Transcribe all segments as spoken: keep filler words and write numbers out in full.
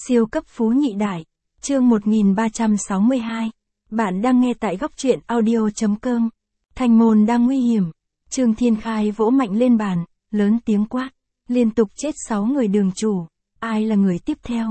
Siêu cấp phú nhị đại, chương một nghìn ba trăm sáu mươi hai. Bạn đang nghe tại góc truyện audio.com. Thành môn đang nguy hiểm. Trương Thiên Khai vỗ mạnh lên bàn, lớn tiếng quát. Liên tục chết sáu người đường chủ. Ai là người tiếp theo?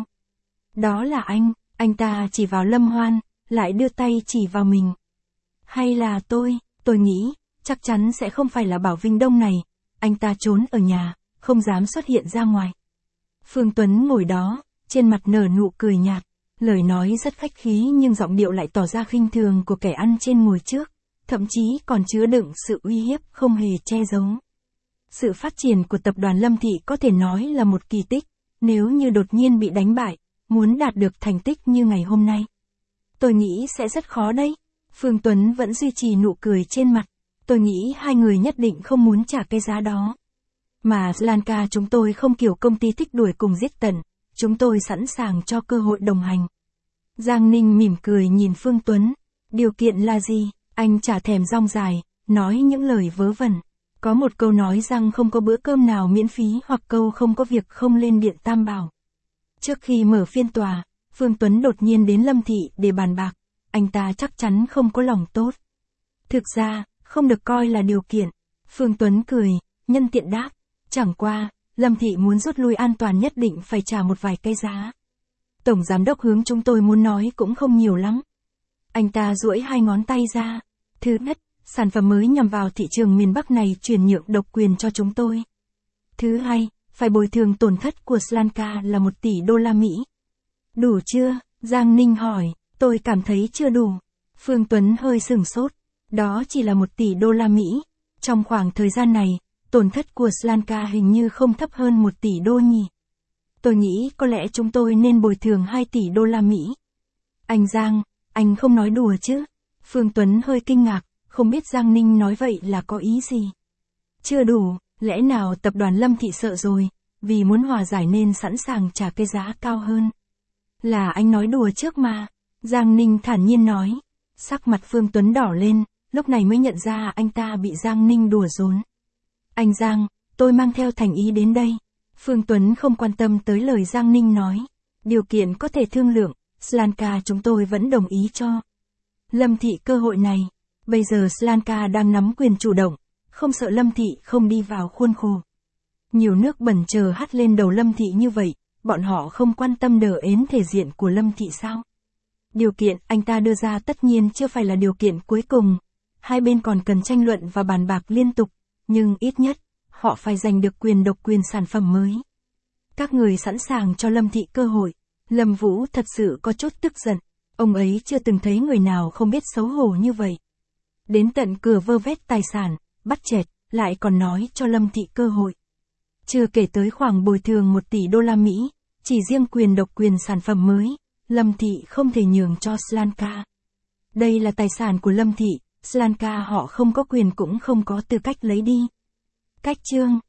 Đó là anh, anh ta chỉ vào Lâm Hoan, lại đưa tay chỉ vào mình. Hay là tôi, tôi nghĩ, chắc chắn sẽ không phải là Bảo Vinh Đông này. Anh ta trốn ở nhà, không dám xuất hiện ra ngoài. Phương Tuấn ngồi đó, trên mặt nở nụ cười nhạt, lời nói rất khách khí nhưng giọng điệu lại tỏ ra khinh thường của kẻ ăn trên ngồi trước, thậm chí còn chứa đựng sự uy hiếp không hề che giấu. Sự phát triển của tập đoàn Lâm Thị có thể nói là một kỳ tích, nếu như đột nhiên bị đánh bại, muốn đạt được thành tích như ngày hôm nay. Tôi nghĩ sẽ rất khó đấy. Phương Tuấn vẫn duy trì nụ cười trên mặt, tôi nghĩ hai người nhất định không muốn trả cái giá đó. Mà Slanka chúng tôi không kiểu công ty thích đuổi cùng giết tận, chúng tôi sẵn sàng cho cơ hội đồng hành. Giang Ninh mỉm cười nhìn Phương Tuấn, điều kiện là gì? Anh chả thèm rong dài, nói những lời vớ vẩn. Có một câu nói rằng không có bữa cơm nào miễn phí hoặc câu không có việc không lên điện tam bảo. Trước khi mở phiên tòa, Phương Tuấn đột nhiên đến Lâm Thị để bàn bạc, anh ta chắc chắn không có lòng tốt. Thực ra, không được coi là điều kiện. Phương Tuấn cười, nhân tiện đáp, chẳng qua, Lâm Thị muốn rút lui an toàn nhất định phải trả một vài cái giá. Tổng giám đốc hướng chúng tôi muốn nói cũng không nhiều lắm. Anh ta duỗi hai ngón tay ra. Thứ nhất, sản phẩm mới nhằm vào thị trường miền Bắc này chuyển nhượng độc quyền cho chúng tôi. Thứ hai, phải bồi thường tổn thất của Slanka là một tỷ đô la Mỹ. Đủ chưa? Giang Ninh hỏi, tôi cảm thấy chưa đủ. Phương Tuấn hơi sửng sốt. Đó chỉ là một tỷ đô la Mỹ. Trong khoảng thời gian này, tổn thất của Slanka hình như không thấp hơn một tỷ đô nhỉ. Tôi nghĩ có lẽ chúng tôi nên bồi thường hai tỷ đô la Mỹ. Anh Giang, anh không nói đùa chứ? Phương Tuấn hơi kinh ngạc, không biết Giang Ninh nói vậy là có ý gì. Chưa đủ, lẽ nào tập đoàn Lâm Thị sợ rồi, vì muốn hòa giải nên sẵn sàng trả cái giá cao hơn. Là anh nói đùa trước mà. Giang Ninh thản nhiên nói. Sắc mặt Phương Tuấn đỏ lên, lúc này mới nhận ra anh ta bị Giang Ninh đùa giỡn. Anh Giang, tôi mang theo thành ý đến đây. Phương Tuấn không quan tâm tới lời Giang Ninh nói. Điều kiện có thể thương lượng, Slanka chúng tôi vẫn đồng ý cho. Lâm Thị cơ hội này. Bây giờ Slanka đang nắm quyền chủ động, không sợ Lâm Thị không đi vào khuôn khổ. Nhiều nước bẩn chờ hắt lên đầu Lâm Thị như vậy, bọn họ không quan tâm đờ ến thể diện của Lâm Thị sao? Điều kiện anh ta đưa ra tất nhiên chưa phải là điều kiện cuối cùng. Hai bên còn cần tranh luận và bàn bạc liên tục, nhưng ít nhất, họ phải giành được quyền độc quyền sản phẩm mới. Các người sẵn sàng cho Lâm Thị cơ hội. Lâm Vũ thật sự có chút tức giận, ông ấy chưa từng thấy người nào không biết xấu hổ như vậy. Đến tận cửa vơ vét tài sản, bắt chẹt, lại còn nói cho Lâm Thị cơ hội. Chưa kể tới khoảng bồi thường một tỷ đô la Mỹ, chỉ riêng quyền độc quyền sản phẩm mới, Lâm Thị không thể nhường cho Slanka. Đây là tài sản của Lâm Thị, Slanka họ không có quyền cũng không có tư cách lấy đi. Cách chương